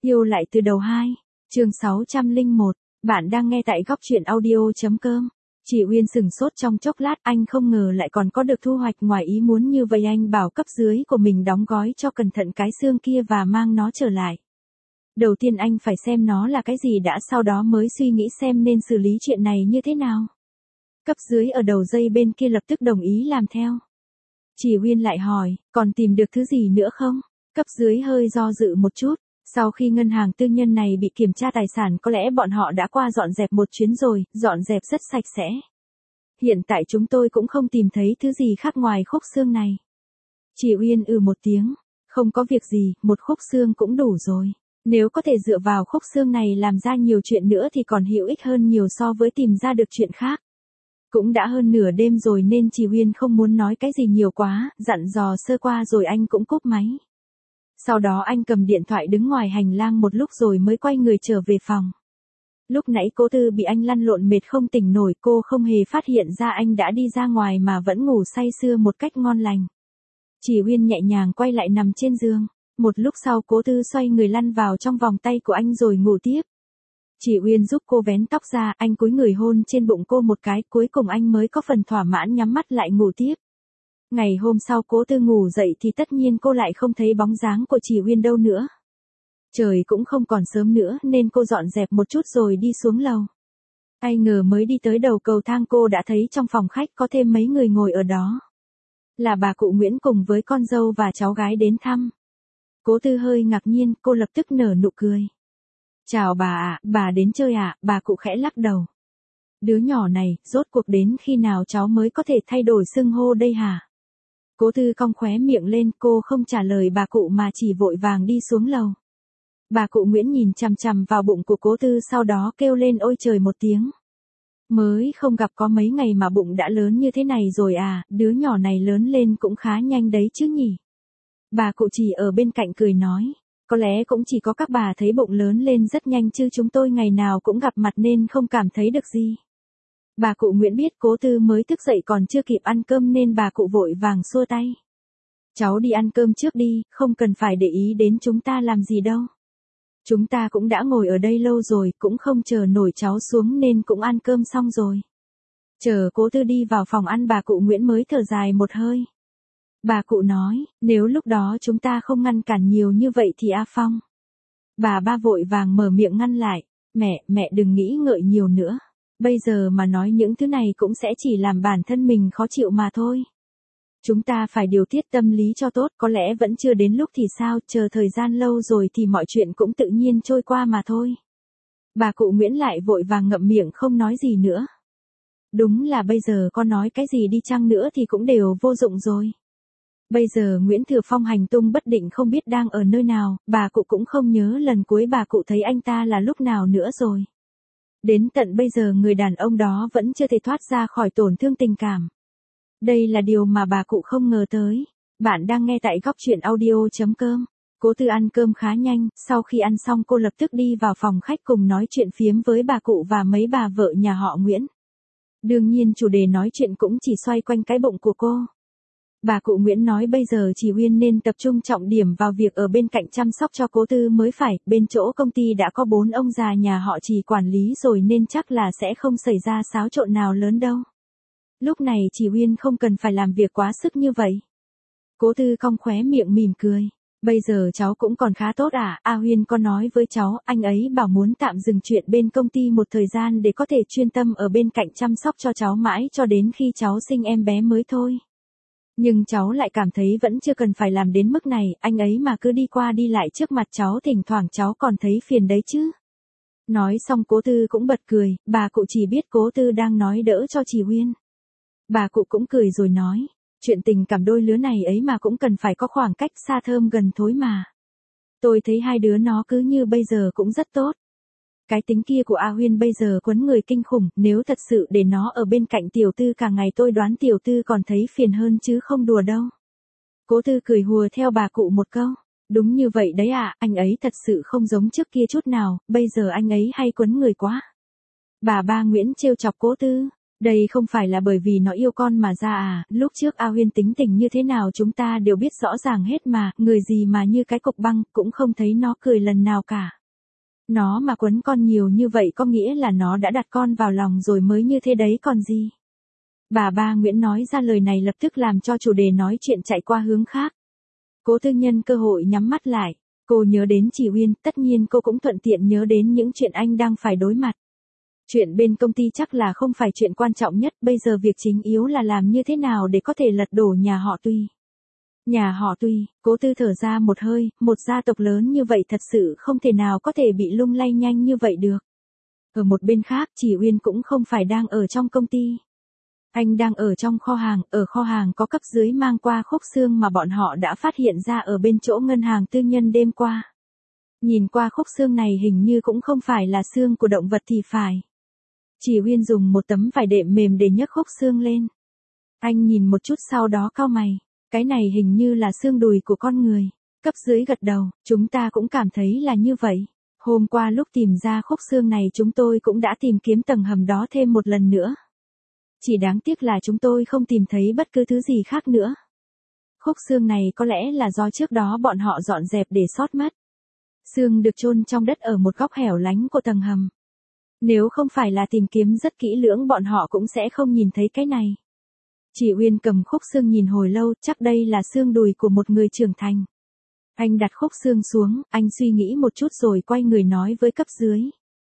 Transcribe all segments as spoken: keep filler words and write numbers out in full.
Yêu lại từ đầu hai, chương sáu trăm lẻ một, bạn đang nghe tại góc truyện audio.com. Chị Uyên sừng sốt trong chốc lát, anh không ngờ lại còn có được thu hoạch ngoài ý muốn như vậy. Anh bảo cấp dưới của mình đóng gói cho cẩn thận cái xương kia và mang nó trở lại. Đầu tiên anh phải xem nó là cái gì đã, sau đó mới suy nghĩ xem nên xử lý chuyện này như thế nào. Cấp dưới ở đầu dây bên kia lập tức đồng ý làm theo. Chị Uyên lại hỏi, còn tìm được thứ gì nữa không? Cấp dưới hơi do dự một chút. Sau khi ngân hàng tư nhân này bị kiểm tra tài sản, có lẽ bọn họ đã qua dọn dẹp một chuyến rồi, dọn dẹp rất sạch sẽ. Hiện tại chúng tôi cũng không tìm thấy thứ gì khác ngoài khúc xương này. Chị Uyên ừ một tiếng, không có việc gì, một khúc xương cũng đủ rồi. Nếu có thể dựa vào khúc xương này làm ra nhiều chuyện nữa thì còn hữu ích hơn nhiều so với tìm ra được chuyện khác. Cũng đã hơn nửa đêm rồi nên chị Uyên không muốn nói cái gì nhiều quá, dặn dò sơ qua rồi anh cũng cúp máy. Sau đó anh cầm điện thoại đứng ngoài hành lang một lúc rồi mới quay người trở về phòng. Lúc nãy Cố Tư bị anh lăn lộn mệt không tỉnh nổi, cô không hề phát hiện ra anh đã đi ra ngoài mà vẫn ngủ say sưa một cách ngon lành. Chị Uyên nhẹ nhàng quay lại nằm trên giường. Một lúc sau Cố Tư xoay người lăn vào trong vòng tay của anh rồi ngủ tiếp. Chị Uyên giúp cô vén tóc ra, anh cúi người hôn trên bụng cô một cái, cuối cùng anh mới có phần thỏa mãn nhắm mắt lại ngủ tiếp. Ngày hôm sau Cố Tư ngủ dậy thì tất nhiên cô lại không thấy bóng dáng của chị Uyên đâu nữa. Trời cũng không còn sớm nữa nên cô dọn dẹp một chút rồi đi xuống lầu. Ai ngờ mới đi tới đầu cầu thang cô đã thấy trong phòng khách có thêm mấy người ngồi ở đó. Là bà cụ Nguyễn cùng với con dâu và cháu gái đến thăm. Cố Tư hơi ngạc nhiên, cô lập tức nở nụ cười. Chào bà ạ, bà đến chơi ạ, bà cụ khẽ lắc đầu. Đứa nhỏ này, rốt cuộc đến khi nào cháu mới có thể thay đổi xưng hô đây hả? Cố Tư cong khóe miệng lên, cô không trả lời bà cụ mà chỉ vội vàng đi xuống lầu. Bà cụ Nguyễn nhìn chằm chằm vào bụng của Cố Tư, sau đó kêu lên ôi trời một tiếng. Mới không gặp có mấy ngày mà bụng đã lớn như thế này rồi à, đứa nhỏ này lớn lên cũng khá nhanh đấy chứ nhỉ. Bà cụ chỉ ở bên cạnh cười nói, có lẽ cũng chỉ có các bà thấy bụng lớn lên rất nhanh chứ chúng tôi ngày nào cũng gặp mặt nên không cảm thấy được gì. Bà cụ Nguyễn biết Cố Tư mới thức dậy còn chưa kịp ăn cơm nên bà cụ vội vàng xua tay. Cháu đi ăn cơm trước đi, không cần phải để ý đến chúng ta làm gì đâu. Chúng ta cũng đã ngồi ở đây lâu rồi, cũng không chờ nổi cháu xuống nên cũng ăn cơm xong rồi. Chờ Cố Tư đi vào phòng ăn bà cụ Nguyễn mới thở dài một hơi. Bà cụ nói, nếu lúc đó chúng ta không ngăn cản nhiều như vậy thì A Phong. Bà ba vội vàng mở miệng ngăn lại, mẹ, mẹ đừng nghĩ ngợi nhiều nữa. Bây giờ mà nói những thứ này cũng sẽ chỉ làm bản thân mình khó chịu mà thôi. Chúng ta phải điều tiết tâm lý cho tốt, có lẽ vẫn chưa đến lúc thì sao, chờ thời gian lâu rồi thì mọi chuyện cũng tự nhiên trôi qua mà thôi. Bà cụ Nguyễn lại vội vàng ngậm miệng không nói gì nữa. Đúng là bây giờ có nói cái gì đi chăng nữa thì cũng đều vô dụng rồi. Bây giờ Nguyễn Thừa Phong hành tung bất định không biết đang ở nơi nào, bà cụ cũng không nhớ lần cuối bà cụ thấy anh ta là lúc nào nữa rồi. Đến tận bây giờ người đàn ông đó vẫn chưa thể thoát ra khỏi tổn thương tình cảm. Đây là điều mà bà cụ không ngờ tới. Bạn đang nghe tại góc truyện audio.com. Cố Tư ăn cơm khá nhanh, sau khi ăn xong cô lập tức đi vào phòng khách cùng nói chuyện phiếm với bà cụ và mấy bà vợ nhà họ Nguyễn. Đương nhiên chủ đề nói chuyện cũng chỉ xoay quanh cái bụng của cô. Bà cụ Nguyễn nói bây giờ chị Uyên nên tập trung trọng điểm vào việc ở bên cạnh chăm sóc cho Cố Tư mới phải, bên chỗ công ty đã có bốn ông già nhà họ Trì quản lý rồi nên chắc là sẽ không xảy ra xáo trộn nào lớn đâu. Lúc này chị Uyên không cần phải làm việc quá sức như vậy. Cố Tư cong khóe miệng mỉm cười. Bây giờ cháu cũng còn khá tốt à, A Uyên có nói với cháu, anh ấy bảo muốn tạm dừng chuyện bên công ty một thời gian để có thể chuyên tâm ở bên cạnh chăm sóc cho cháu mãi cho đến khi cháu sinh em bé mới thôi. Nhưng cháu lại cảm thấy vẫn chưa cần phải làm đến mức này, anh ấy mà cứ đi qua đi lại trước mặt cháu thỉnh thoảng cháu còn thấy phiền đấy chứ. Nói xong Cố Tư cũng bật cười, bà cụ chỉ biết Cố Tư đang nói đỡ cho chị Uyên. Bà cụ cũng cười rồi nói, chuyện tình cảm đôi lứa này ấy mà cũng cần phải có khoảng cách xa thơm gần thối mà. Tôi thấy hai đứa nó cứ như bây giờ cũng rất tốt. Cái tính kia của A Uyên bây giờ quấn người kinh khủng, nếu thật sự để nó ở bên cạnh tiểu tư cả ngày tôi đoán tiểu tư còn thấy phiền hơn chứ không đùa đâu. Cố Tư cười hùa theo bà cụ một câu, đúng như vậy đấy à, anh ấy thật sự không giống trước kia chút nào, bây giờ anh ấy hay quấn người quá. Bà ba Nguyễn trêu chọc Cố Tư, Đây không phải là bởi vì nó yêu con mà ra à, lúc trước A Huyên tính tình như thế nào chúng ta đều biết rõ ràng hết mà, người gì mà như cái cục băng, cũng không thấy nó cười lần nào cả. Nó mà quấn con nhiều như vậy có nghĩa là nó đã đặt con vào lòng rồi mới như thế đấy còn gì. Bà ba Nguyễn nói ra lời này lập tức làm cho chủ đề nói chuyện chạy qua hướng khác. Cố Tư nhân cơ hội nhắm mắt lại, cô nhớ đến chị Uyên, tất nhiên cô cũng thuận tiện nhớ đến những chuyện anh đang phải đối mặt. Chuyện bên công ty chắc là không phải chuyện quan trọng nhất, bây giờ việc chính yếu là làm như thế nào để có thể lật đổ nhà họ Tuy. Nhà họ Tuy, Cố Tư thở ra một hơi, một gia tộc lớn như vậy thật sự không thể nào có thể bị lung lay nhanh như vậy được. Ở một bên khác, chị Uyên cũng không phải đang ở trong công ty. Anh đang ở trong kho hàng, ở kho hàng có cấp dưới mang qua khúc xương mà bọn họ đã phát hiện ra ở bên chỗ ngân hàng tư nhân đêm qua. Nhìn qua khúc xương này hình như cũng không phải là xương của động vật thì phải. Chị Uyên dùng một tấm vải đệm mềm để nhấc khúc xương lên. Anh nhìn một chút sau đó cau mày, cái này hình như là xương đùi của con người. Cấp dưới gật đầu, chúng ta cũng cảm thấy là như vậy. Hôm qua lúc tìm ra khúc xương này chúng tôi cũng đã tìm kiếm tầng hầm đó thêm một lần nữa. Chỉ đáng tiếc là chúng tôi không tìm thấy bất cứ thứ gì khác nữa. Khúc xương này có lẽ là do trước đó bọn họ dọn dẹp để sót mất. Xương được chôn trong đất ở một góc hẻo lánh của tầng hầm. Nếu không phải là tìm kiếm rất kỹ lưỡng bọn họ cũng sẽ không nhìn thấy cái này. Chị Uyên cầm khúc xương nhìn hồi lâu, chắc đây là xương đùi của một người trưởng thành. Anh đặt khúc xương xuống, anh suy nghĩ một chút rồi quay người nói với cấp dưới.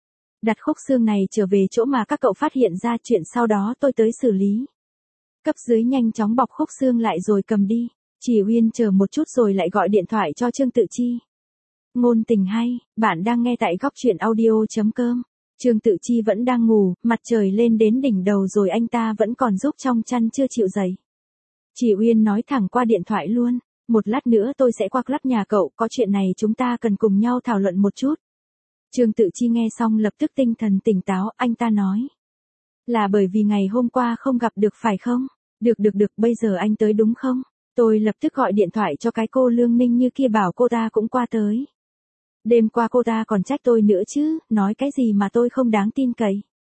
Đặt khúc xương này trở về chỗ mà các cậu phát hiện ra, chuyện sau đó tôi tới xử lý. Cấp dưới nhanh chóng bọc khúc xương lại rồi cầm đi. Chị Uyên chờ một chút rồi lại gọi điện thoại cho Trương Tự Chi. Ngôn tình hay, bạn đang nghe tại góc truyện audio.com. Trương Tự Chi vẫn đang ngủ, mặt trời lên đến đỉnh đầu rồi anh ta vẫn còn rúc trong chăn chưa chịu dậy. Chị Uyên nói thẳng qua điện thoại luôn, một lát nữa tôi sẽ qua club nhà cậu, có chuyện này chúng ta cần cùng nhau thảo luận một chút. Trương Tự Chi nghe xong lập tức tinh thần tỉnh táo, anh ta nói. Là bởi vì ngày hôm qua không gặp được phải không? Được được được, bây giờ anh tới đúng không? Tôi lập tức gọi điện thoại cho cái cô Lương Ninh như kia bảo cô ta cũng qua tới. Đêm qua cô ta còn trách tôi nữa chứ, nói cái gì mà tôi không đáng tin cậy.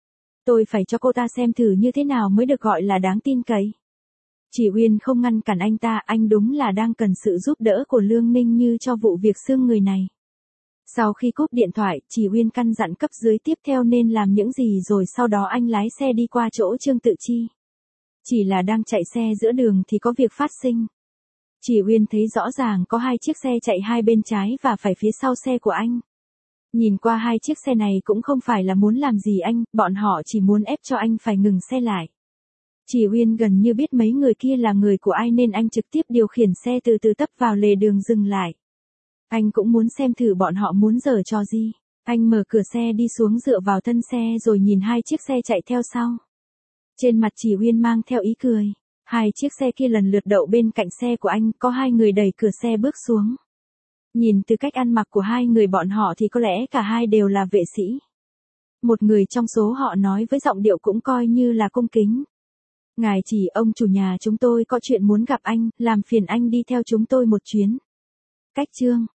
Tôi phải cho cô ta xem thử như thế nào mới được gọi là đáng tin cậy. Chị Uyên không ngăn cản anh ta, anh đúng là đang cần sự giúp đỡ của Lương Ninh như cho vụ việc xương người này. Sau khi cúp điện thoại, chị Uyên căn dặn cấp dưới tiếp theo nên làm những gì rồi sau đó anh lái xe đi qua chỗ Trương Tự Chi. Chỉ là đang chạy xe giữa đường thì có việc phát sinh. Chị Uyên thấy rõ ràng có hai chiếc xe chạy hai bên trái và phải phía sau xe của anh. Nhìn qua hai chiếc xe này cũng không phải là muốn làm gì anh, bọn họ chỉ muốn ép cho anh phải ngừng xe lại. Chị Uyên gần như biết mấy người kia là người của ai nên anh trực tiếp điều khiển xe từ từ tấp vào lề đường dừng lại. Anh cũng muốn xem thử bọn họ muốn giở trò gì. Anh mở cửa xe đi xuống dựa vào thân xe rồi nhìn hai chiếc xe chạy theo sau. Trên mặt chị Uyên mang theo ý cười. Hai chiếc xe kia lần lượt đậu bên cạnh xe của anh, có hai người đẩy cửa xe bước xuống. Nhìn từ cách ăn mặc của hai người bọn họ thì có lẽ cả hai đều là vệ sĩ. Một người trong số họ nói với giọng điệu cũng coi như là cung kính. Ngài chỉ, ông chủ nhà chúng tôi có chuyện muốn gặp anh, làm phiền anh đi theo chúng tôi một chuyến. Cách chương